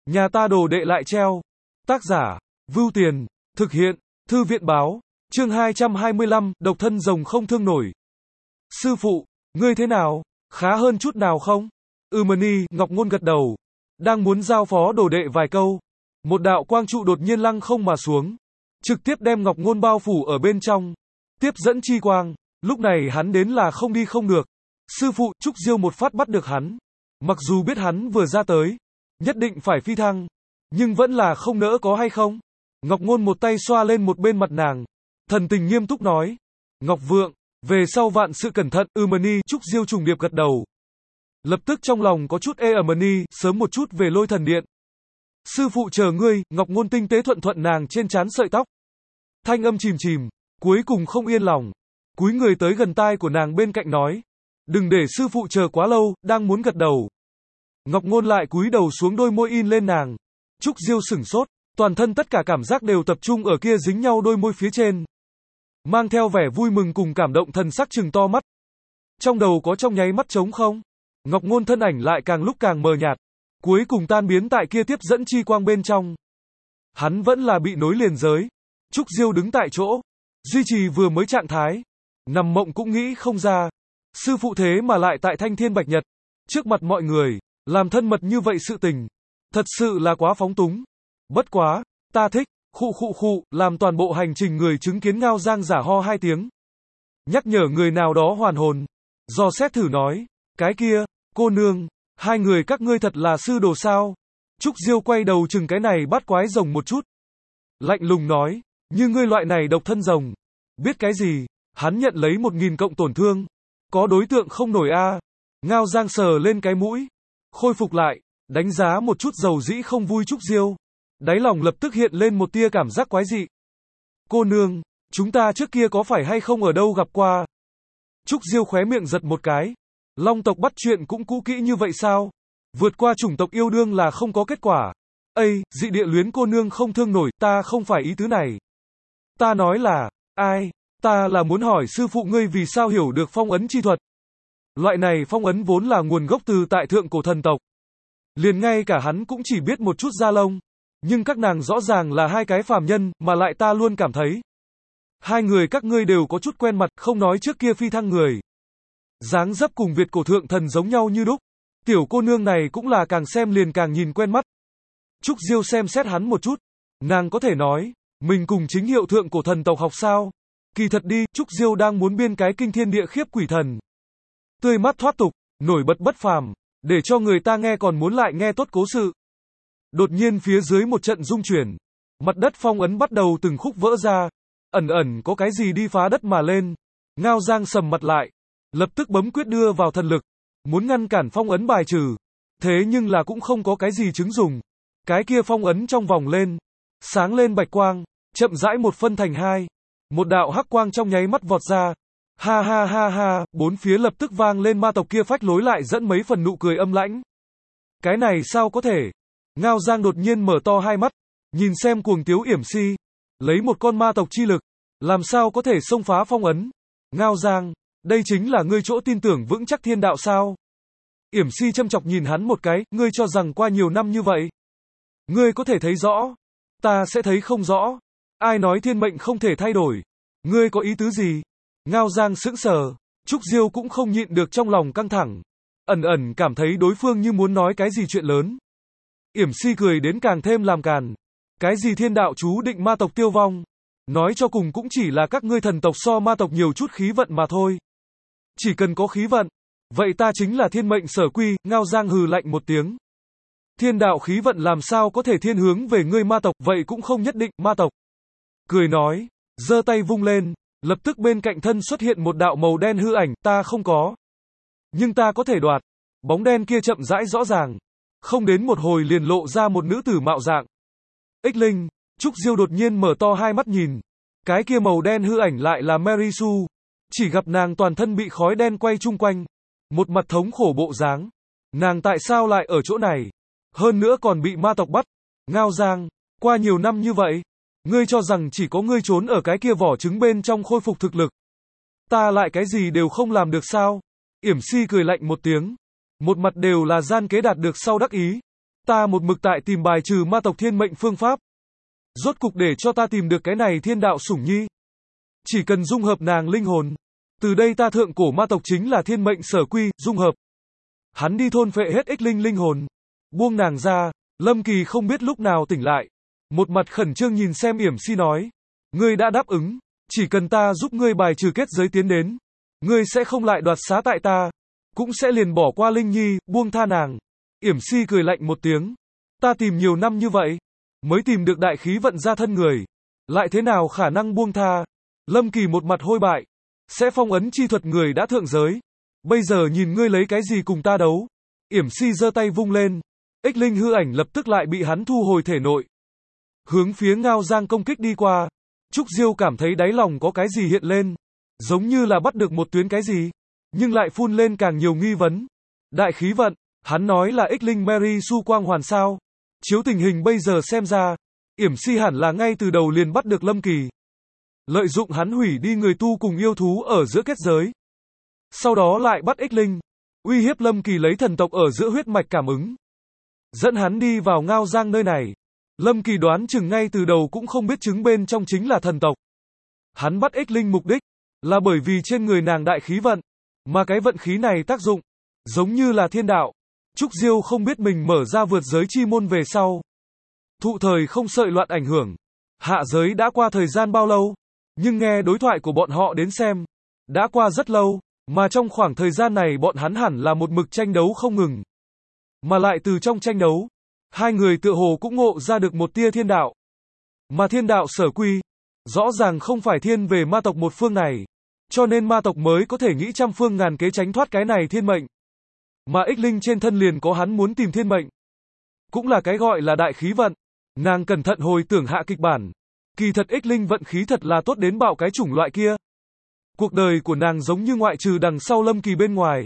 Nhà ta đồ đệ lại treo. Tác giả, Vưu Tiền, thực hiện, Thư viện báo, chương 225, độc thân rồng không thương nổi. Sư phụ, ngươi thế nào, khá hơn chút nào không? Mani, Ngọc Ngôn gật đầu. Đang muốn giao phó đồ đệ vài câu. Một đạo quang trụ đột nhiên lăng không mà xuống. Trực tiếp đem Ngọc Ngôn bao phủ ở bên trong. Tiếp dẫn chi quang, lúc này hắn đến là không đi không được. Sư phụ, Trúc Diêu một phát bắt được hắn. Mặc dù biết hắn vừa ra tới, nhất định phải phi thăng, nhưng vẫn là không nỡ có hay không. Ngọc Ngôn một tay xoa lên một bên mặt nàng, thần tình nghiêm túc nói. Ngọc Vượng, về sau vạn sự cẩn thận. Mani, Trúc Diêu trùng điệp gật đầu. Lập tức trong lòng có chút Mani, sớm một chút về Lôi Thần Điện. Sư phụ chờ ngươi. Ngọc Ngôn tinh tế thuận thuận nàng trên trán sợi tóc. Thanh âm chìm chìm, cuối cùng không yên lòng. Cúi người tới gần tai của nàng bên cạnh nói. Đừng để sư phụ chờ quá lâu, đang muốn gật đầu. Ngọc Ngôn lại cúi đầu xuống, đôi môi in lên nàng. Trúc Diêu sửng sốt, toàn thân tất cả cảm giác đều tập trung ở kia dính nhau đôi môi phía trên. Mang theo vẻ vui mừng cùng cảm động, thần sắc trừng to mắt. Trong đầu có trong nháy mắt trống không. Ngọc Ngôn thân ảnh lại càng lúc càng mờ nhạt, cuối cùng tan biến tại kia tiếp dẫn chi quang bên trong. Hắn vẫn là bị nối liền giới. Trúc Diêu đứng tại chỗ, duy trì vừa mới trạng thái. Nằm mộng cũng nghĩ không ra. Sư phụ thế mà lại tại Thanh Thiên Bạch Nhật, trước mặt mọi người, làm thân mật như vậy sự tình. Thật sự là quá phóng túng. Bất quá, ta thích, khụ, làm toàn bộ hành trình người chứng kiến Ngao Giang giả ho hai tiếng. Nhắc nhở người nào đó hoàn hồn. Dò xét thử nói, cái kia, cô nương, hai người các ngươi thật là sư đồ sao? Trúc Diêu quay đầu chừng cái này bắt quái rồng một chút. Lạnh lùng nói, như ngươi loại này độc thân rồng, biết cái gì, hắn nhận lấy 1000 cộng tổn thương. Có đối tượng không nổi a. Ngao Giang sờ lên cái mũi, khôi phục lại, đánh giá một chút dầu dĩ không vui Trúc Diêu. Đáy lòng lập tức hiện lên một tia cảm giác quái dị. Cô nương, chúng ta trước kia có phải hay không ở đâu gặp qua? Trúc Diêu khóe miệng giật một cái. Long tộc bắt chuyện cũng cũ kỹ như vậy sao? Vượt qua chủng tộc yêu đương là không có kết quả. Ây, dị địa luyến cô nương không thương nổi, ta không phải ý tứ này. Ta nói là, ai? Ta là muốn hỏi sư phụ ngươi vì sao hiểu được phong ấn chi thuật. Loại này phong ấn vốn là nguồn gốc từ tại thượng cổ thần tộc. Liền ngay cả hắn cũng chỉ biết một chút da lông. Nhưng các nàng rõ ràng là hai cái phàm nhân, mà lại ta luôn cảm thấy. Hai người các ngươi đều có chút quen mặt, không nói trước kia phi thăng người. Dáng dấp cùng Việt cổ thượng thần giống nhau như đúc. Tiểu cô nương này cũng là càng xem liền càng nhìn quen mắt. Trúc Diêu xem xét hắn một chút. Nàng có thể nói, mình cùng chính hiệu thượng cổ thần tộc học sao? Kỳ thật đi, Trúc Diêu đang muốn biên cái kinh thiên địa khiếp quỷ thần. Tươi mắt thoát tục, nổi bật bất phàm, để cho người ta nghe còn muốn lại nghe tốt cố sự. Đột nhiên phía dưới một trận rung chuyển, mặt đất phong ấn bắt đầu từng khúc vỡ ra, ẩn ẩn có cái gì đi phá đất mà lên. Ngao Giang sầm mặt lại, lập tức bấm quyết đưa vào thần lực, muốn ngăn cản phong ấn bài trừ. Thế nhưng là cũng không có cái gì chứng dùng. Cái kia phong ấn trong vòng lên, sáng lên bạch quang, chậm rãi một phân thành hai. Một đạo hắc quang trong nháy mắt vọt ra. Ha, bốn phía lập tức vang lên ma tộc kia phách lối lại dẫn mấy phần nụ cười âm lãnh. Cái này sao có thể? Ngao Giang đột nhiên mở to hai mắt, nhìn xem Cuồng Tiếu Yểm Si, lấy một con ma tộc chi lực, làm sao có thể xông phá phong ấn? Ngao Giang, đây chính là ngươi chỗ tin tưởng vững chắc thiên đạo sao? Yểm Si châm chọc nhìn hắn một cái, ngươi cho rằng qua nhiều năm như vậy, ngươi có thể thấy rõ, ta sẽ thấy không rõ. Ai nói thiên mệnh không thể thay đổi? Ngươi có ý tứ gì? Ngao Giang sững sờ, Trúc Diêu cũng không nhịn được trong lòng căng thẳng, ẩn ẩn cảm thấy đối phương như muốn nói cái gì chuyện lớn. Yểm Si cười đến càng thêm làm càn. Cái gì thiên đạo chú định ma tộc tiêu vong? Nói cho cùng cũng chỉ là các ngươi thần tộc so ma tộc nhiều chút khí vận mà thôi. Chỉ cần có khí vận, vậy ta chính là thiên mệnh sở quy. Ngao Giang hừ lạnh một tiếng. Thiên đạo khí vận làm sao có thể thiên hướng về ngươi ma tộc, vậy cũng không nhất định. Ma tộc cười nói, giơ tay vung lên, lập tức bên cạnh thân xuất hiện một đạo màu đen hư ảnh. Ta không có, nhưng ta có thể đoạt. Bóng đen kia chậm rãi rõ ràng, không đến một hồi liền lộ ra một nữ tử mạo dạng. Ích Linh. Trúc Diêu đột nhiên mở to hai mắt nhìn. Cái kia màu đen hư ảnh lại là Mary Sue. Chỉ gặp nàng toàn thân bị khói đen quay chung quanh, một mặt thống khổ bộ dáng. Nàng tại sao lại ở chỗ này? Hơn nữa còn bị ma tộc bắt. Ngao Giang, qua nhiều năm như vậy, ngươi cho rằng chỉ có ngươi trốn ở cái kia vỏ trứng bên trong khôi phục thực lực, ta lại cái gì đều không làm được sao? Yểm Si cười lạnh một tiếng, một mặt đều là gian kế đạt được sau đắc ý. Ta một mực tại tìm bài trừ ma tộc thiên mệnh phương pháp. Rốt cục để cho ta tìm được cái này thiên đạo sủng nhi. Chỉ cần dung hợp nàng linh hồn. Từ đây ta thượng cổ ma tộc chính là thiên mệnh sở quy, dung hợp. Hắn đi thôn phệ hết ích linh linh hồn. Buông nàng ra, Lâm Kỳ không biết lúc nào tỉnh lại. Một mặt khẩn trương nhìn xem Yểm Si nói. Ngươi đã đáp ứng, chỉ cần ta giúp ngươi bài trừ kết giới tiến đến. Ngươi sẽ không lại đoạt xá tại ta. Cũng sẽ liền bỏ qua Linh Nhi, buông tha nàng. Yểm Si cười lạnh một tiếng. Ta tìm nhiều năm như vậy. Mới tìm được đại khí vận ra thân người. Lại thế nào khả năng buông tha. Lâm Kỳ một mặt hôi bại. Sẽ phong ấn chi thuật người đã thượng giới. Bây giờ nhìn ngươi lấy cái gì cùng ta đấu. Yểm Si giơ tay vung lên. Ích linh hư ảnh lập tức lại bị hắn thu hồi thể nội. Hướng phía Ngao Giang công kích đi qua. Trúc Diêu cảm thấy đáy lòng có cái gì hiện lên. Giống như là bắt được một tuyến cái gì. Nhưng lại phun lên càng nhiều nghi vấn. Đại khí vận. Hắn nói là ích linh Mary Su quang hoàn sao. Chiếu tình hình bây giờ xem ra. Yểm Si hẳn là ngay từ đầu liền bắt được Lâm Kỳ. Lợi dụng hắn hủy đi người tu cùng yêu thú ở giữa kết giới. Sau đó lại bắt ích linh. Uy hiếp Lâm Kỳ lấy thần tộc ở giữa huyết mạch cảm ứng. Dẫn hắn đi vào Ngao Giang nơi này. Lâm Kỳ đoán chừng ngay từ đầu cũng không biết trứng bên trong chính là thần tộc. Hắn bắt ích linh mục đích là bởi vì trên người nàng đại khí vận. Mà cái vận khí này tác dụng giống như là thiên đạo. Trúc Diêu không biết mình mở ra vượt giới chi môn về sau. Thụ thời không sợi loạn ảnh hưởng. Hạ giới đã qua thời gian bao lâu. Nhưng nghe đối thoại của bọn họ đến xem. Đã qua rất lâu. Mà trong khoảng thời gian này bọn hắn hẳn là một mực tranh đấu không ngừng. Mà lại từ trong tranh đấu. Hai người tựa hồ cũng ngộ ra được một tia thiên đạo. Mà thiên đạo sở quy. Rõ ràng không phải thiên về ma tộc một phương này. Cho nên ma tộc mới có thể nghĩ trăm phương ngàn kế tránh thoát cái này thiên mệnh. Mà ích linh trên thân liền có hắn muốn tìm thiên mệnh. Cũng là cái gọi là đại khí vận. Nàng cẩn thận hồi tưởng hạ kịch bản. Kỳ thật ích linh vận khí thật là tốt đến bạo cái chủng loại kia. Cuộc đời của nàng giống như ngoại trừ đằng sau Lâm Kỳ bên ngoài.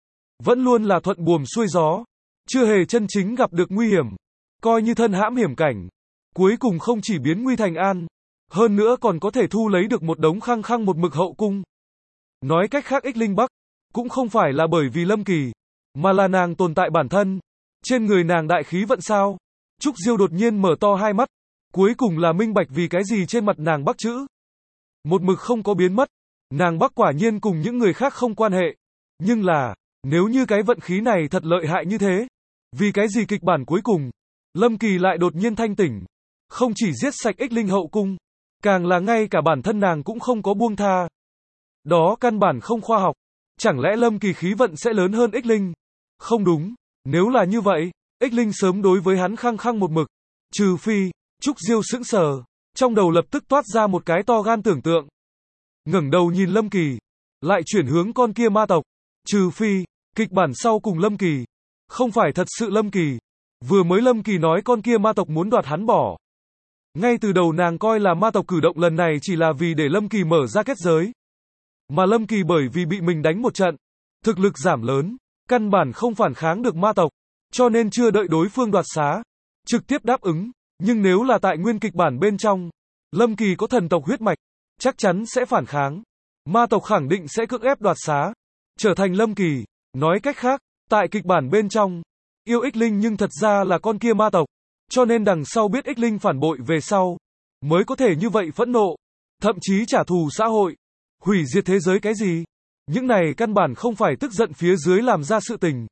Vẫn luôn là thuận buồm xuôi gió. Chưa hề chân chính gặp được nguy hiểm. Coi như thân hãm hiểm cảnh. Cuối cùng không chỉ biến nguy thành an. Hơn nữa còn có thể thu lấy được một đống khăng khăng một mực hậu cung. Nói cách khác ích linh Bắc. Cũng không phải là bởi vì Lâm Kỳ. Mà là nàng tồn tại bản thân. Trên người nàng đại khí vận sao. Trúc Diêu đột nhiên mở to hai mắt. Cuối cùng là minh bạch vì cái gì trên mặt nàng Bắc chữ. Một mực không có biến mất. Nàng Bắc quả nhiên cùng những người khác không quan hệ. Nhưng là, nếu như cái vận khí này thật lợi hại như thế. Vì cái gì kịch bản cuối cùng. Lâm Kỳ lại đột nhiên thanh tỉnh. Không chỉ giết sạch ích linh hậu cung. Càng là ngay cả bản thân nàng cũng không có buông tha. Đó căn bản không khoa học. Chẳng lẽ Lâm Kỳ khí vận sẽ lớn hơn ích linh? Không đúng. Nếu là như vậy, ích linh sớm đối với hắn khăng khăng một mực. Trừ phi, Trúc Diêu sững sờ. Trong đầu lập tức toát ra một cái to gan tưởng tượng. Ngẩng đầu nhìn Lâm Kỳ. Lại chuyển hướng con kia ma tộc. Trừ phi, kịch bản sau cùng Lâm Kỳ. Không phải thật sự Lâm Kỳ. Vừa mới Lâm Kỳ nói con kia ma tộc muốn đoạt hắn bỏ. Ngay từ đầu nàng coi là ma tộc cử động lần này chỉ là vì để Lâm Kỳ mở ra kết giới. Mà Lâm Kỳ bởi vì bị mình đánh một trận. Thực lực giảm lớn. Căn bản không phản kháng được ma tộc. Cho nên chưa đợi đối phương đoạt xá. Trực tiếp đáp ứng. Nhưng nếu là tại nguyên kịch bản bên trong. Lâm Kỳ có thần tộc huyết mạch. Chắc chắn sẽ phản kháng. Ma tộc khẳng định sẽ cưỡng ép đoạt xá. Trở thành Lâm Kỳ. Nói cách khác, tại kịch bản bên trong. Yêu ích linh nhưng thật ra là con kia ma tộc. Cho nên đằng sau biết ích linh phản bội về sau. Mới có thể như vậy phẫn nộ. Thậm chí trả thù xã hội. Hủy diệt thế giới cái gì. Những này căn bản không phải tức giận phía dưới làm ra sự tình.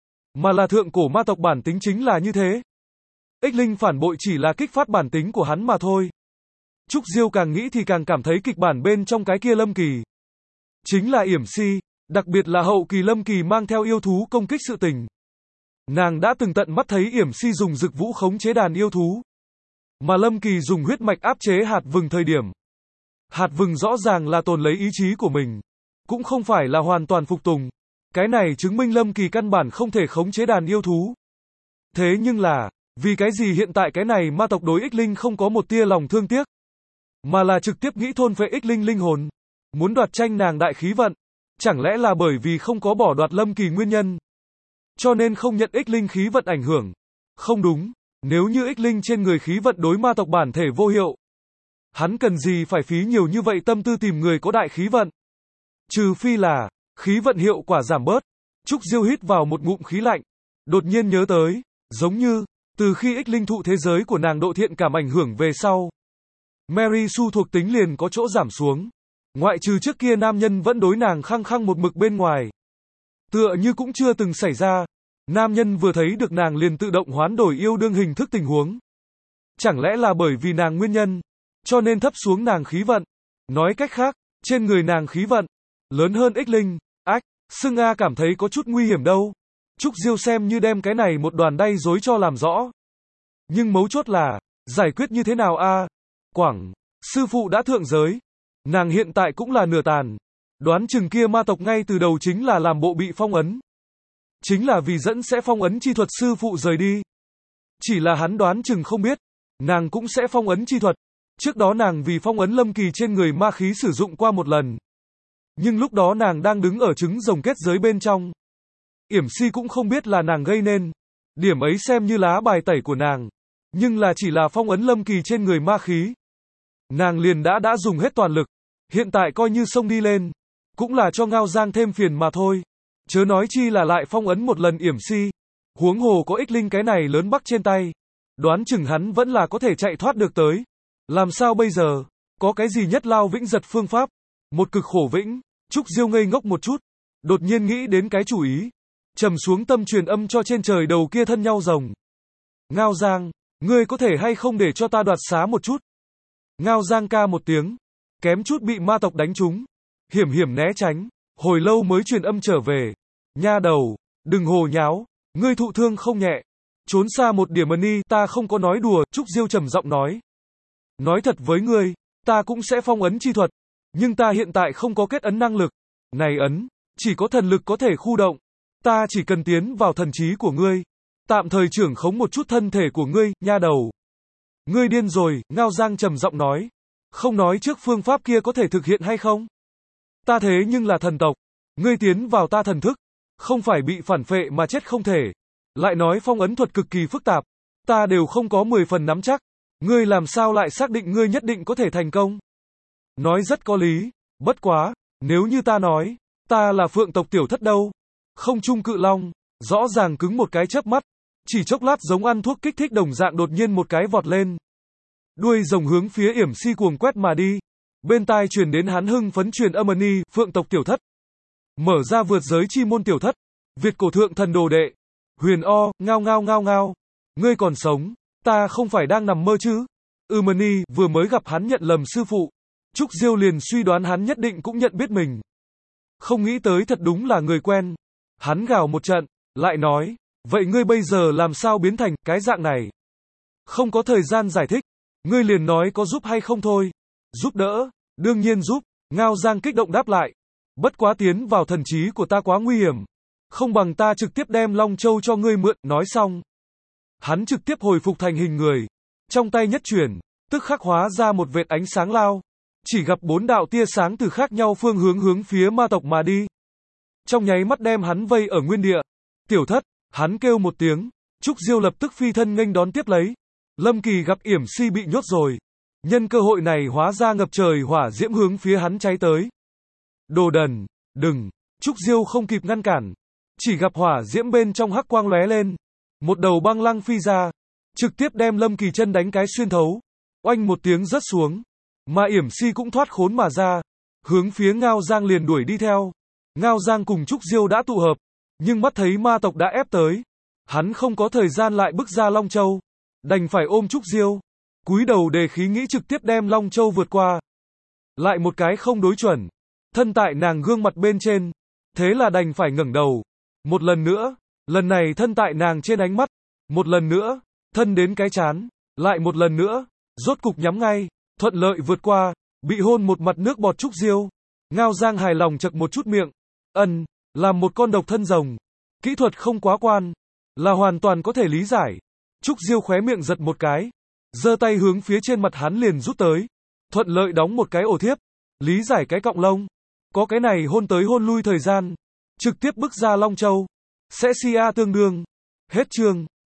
Mà là thượng cổ ma tộc bản tính chính là như thế. Ích linh phản bội chỉ là kích phát bản tính của hắn mà thôi. Trúc Diêu càng nghĩ thì càng cảm thấy kịch bản bên trong cái kia Lâm Kỳ. Chính là Yểm Si, đặc biệt là hậu kỳ Lâm Kỳ mang theo yêu thú công kích sự tình. Nàng đã từng tận mắt thấy Yểm Si dùng dực vũ khống chế đàn yêu thú. Mà Lâm Kỳ dùng huyết mạch áp chế hạt vừng thời điểm. Hạt vừng rõ ràng là tồn lấy ý chí của mình. Cũng không phải là hoàn toàn phục tùng. Cái này chứng minh Lâm Kỳ căn bản không thể khống chế đàn yêu thú. Thế nhưng là, vì cái gì hiện tại cái này ma tộc đối ích linh không có một tia lòng thương tiếc. Mà là trực tiếp nghĩ thôn phệ ích linh linh hồn. Muốn đoạt tranh nàng đại khí vận. Chẳng lẽ là bởi vì không có bỏ đoạt Lâm Kỳ nguyên nhân. Cho nên không nhận ích linh khí vận ảnh hưởng. Không đúng. Nếu như ích linh trên người khí vận đối ma tộc bản thể vô hiệu. Hắn cần gì phải phí nhiều như vậy tâm tư tìm người có đại khí vận. Trừ phi là, khí vận hiệu quả giảm bớt. Trúc Diêu hít vào một ngụm khí lạnh. Đột nhiên nhớ tới, giống như, Từ khi ích linh thụ thế giới của nàng độ thiện cảm ảnh hưởng về sau, Mary Sue thuộc tính liền có chỗ giảm xuống. Ngoại trừ trước kia nam nhân vẫn đối nàng khăng khăng một mực bên ngoài. Tựa như cũng chưa từng xảy ra. Nam nhân vừa thấy được nàng liền tự động hoán đổi yêu đương hình thức tình huống. Chẳng lẽ là bởi vì nàng nguyên nhân, cho nên thấp xuống nàng khí vận. Nói cách khác, trên người nàng khí vận lớn hơn ích linh. Ách, Sưng A cảm thấy có chút nguy hiểm đâu. Trúc Diêu xem như đem cái này một đoàn đay rối cho làm rõ. Nhưng mấu chốt là, giải quyết như thế nào a? Quảng, sư phụ đã thượng giới. Nàng hiện tại cũng là nửa tàn. Đoán chừng kia ma tộc ngay từ đầu chính là làm bộ bị phong ấn. Chính là vì dẫn sẽ phong ấn chi thuật sư phụ rời đi. Chỉ là hắn đoán chừng không biết, nàng cũng sẽ phong ấn chi thuật. Trước đó nàng vì phong ấn Lâm Kỳ trên người ma khí sử dụng qua một lần. Nhưng lúc đó nàng đang đứng ở trứng rồng kết giới bên trong. Yểm Si cũng không biết là nàng gây nên. Điểm ấy xem như lá bài tẩy của nàng. Nhưng là chỉ là phong ấn Lâm Kỳ trên người ma khí. Nàng liền đã dùng hết toàn lực. Hiện tại coi như xông đi lên. Cũng là cho Ngao Giang thêm phiền mà thôi. Chớ nói chi là lại phong ấn một lần Yểm Si. Huống hồ có ích linh cái này lớn bắc trên tay. Đoán chừng hắn vẫn là có thể chạy thoát được tới. Làm sao bây giờ? Có cái gì nhất lao vĩnh giật phương pháp? Một cực khổ vĩnh. Trúc Diêu ngây ngốc một chút. Đột nhiên nghĩ đến cái chủ ý. Trầm xuống tâm truyền âm cho trên trời đầu kia thân nhau rồng. Ngao Giang, ngươi có thể hay không để cho ta đoạt xá một chút? Ngao Giang ca một tiếng. Kém chút bị ma tộc đánh trúng. Hiểm hiểm né tránh. Hồi lâu mới truyền âm trở về. Nha đầu, đừng hồ nháo. Ngươi thụ thương không nhẹ. Trốn xa một điểm ni, ta không có nói đùa. Trúc Diêu trầm giọng nói. Nói thật với ngươi, ta cũng sẽ phong ấn chi thuật. Nhưng ta hiện tại không có kết ấn năng lực. Này ấn, chỉ có thần lực có thể khu động. Ta chỉ cần tiến vào thần trí của ngươi. Tạm thời trưởng khống một chút thân thể của ngươi, nha đầu. Ngươi điên rồi, Ngao Giang trầm giọng nói. Không nói trước phương pháp kia có thể thực hiện hay không? Ta thế nhưng là thần tộc. Ngươi tiến vào ta thần thức. Không phải bị phản phệ mà chết không thể. Lại nói phong ấn thuật cực kỳ phức tạp. Ta đều không có 10 phần nắm chắc. Ngươi làm sao lại xác định ngươi nhất định có thể thành công? Nói rất có lý. Bất quá, nếu như ta nói, ta là phượng tộc tiểu thất đâu? Không trung cự long, rõ ràng cứng một cái chớp mắt. Chỉ chốc lát giống ăn thuốc kích thích đồng dạng đột nhiên một cái vọt lên. Đuôi rồng hướng phía Yểm Si cuồng quét mà đi. Bên tai truyền đến hắn hưng phấn truyền âm ni, phượng tộc tiểu thất. Mở ra vượt giới chi môn tiểu thất. Việt cổ thượng thần đồ đệ. Huyền O, ngao ngao ngao ngao. Ngươi còn sống, ta không phải đang nằm mơ chứ? Ni, vừa mới gặp hắn nhận lầm sư phụ. Trúc Diêu liền suy đoán hắn nhất định cũng nhận biết mình. Không nghĩ tới thật đúng là người quen. Hắn gào một trận, lại nói, vậy ngươi bây giờ làm sao biến thành cái dạng này? Không có thời gian giải thích, ngươi liền nói có giúp hay không thôi. Giúp đỡ, đương nhiên giúp, Ngao Giang kích động đáp lại. Bất quá tiến vào thần trí của ta quá nguy hiểm. Không bằng ta trực tiếp đem Long Châu cho ngươi mượn, nói xong. Hắn trực tiếp hồi phục thành hình người. Trong tay nhất chuyển, tức khắc hóa ra một vệt ánh sáng lao. Chỉ gặp 4 đạo tia sáng từ khác nhau phương hướng hướng phía ma tộc mà đi. Trong nháy mắt đem hắn vây ở nguyên địa. Tiểu thất, hắn kêu một tiếng. Trúc Diêu lập tức phi thân nghênh đón tiếp lấy. Lâm Kỳ gặp Yểm Si bị nhốt rồi. Nhân cơ hội này hóa ra ngập trời hỏa diễm hướng phía hắn cháy tới. Đồ đần, đừng. Trúc Diêu không kịp ngăn cản. Chỉ gặp hỏa diễm bên trong hắc quang lóe lên. Một đầu băng lăng phi ra. Trực tiếp đem Lâm Kỳ chân đánh cái xuyên thấu. Oanh một tiếng rớt xuống. Mà Yểm Si cũng thoát khốn mà ra. Hướng phía Ngao Giang liền đuổi đi theo. Ngao Giang cùng Trúc Diêu đã tụ hợp. Nhưng mắt thấy ma tộc đã ép tới. Hắn không có thời gian lại bước ra Long Châu. Đành phải ôm Trúc Diêu. Cúi đầu đề khí nghĩ trực tiếp đem Long Châu vượt qua. Lại một cái không đối chuẩn. Thân tại nàng gương mặt bên trên. Thế là đành phải ngẩng đầu. Một lần nữa. Lần này thân tại nàng trên ánh mắt. Một lần nữa. Thân đến cái chán. Lại một lần nữa. Rốt cục nhắm ngay. Thuận lợi vượt qua. Bị hôn một mặt nước bọt Trúc Diêu. Ngao Giang hài lòng chật một chút miệng. Làm một con độc thân rồng. Kỹ thuật không quá quan. Là hoàn toàn có thể lý giải. Trúc Diêu khóe miệng giật một cái. Giơ tay hướng phía trên mặt hắn liền rút tới. Thuận lợi đóng một cái ổ thiếp. Lý giải cái cọng lông. Có cái này hôn tới hôn lui thời gian. Trực tiếp bước ra Long Châu. Sẽ si a tương đương. Hết chương.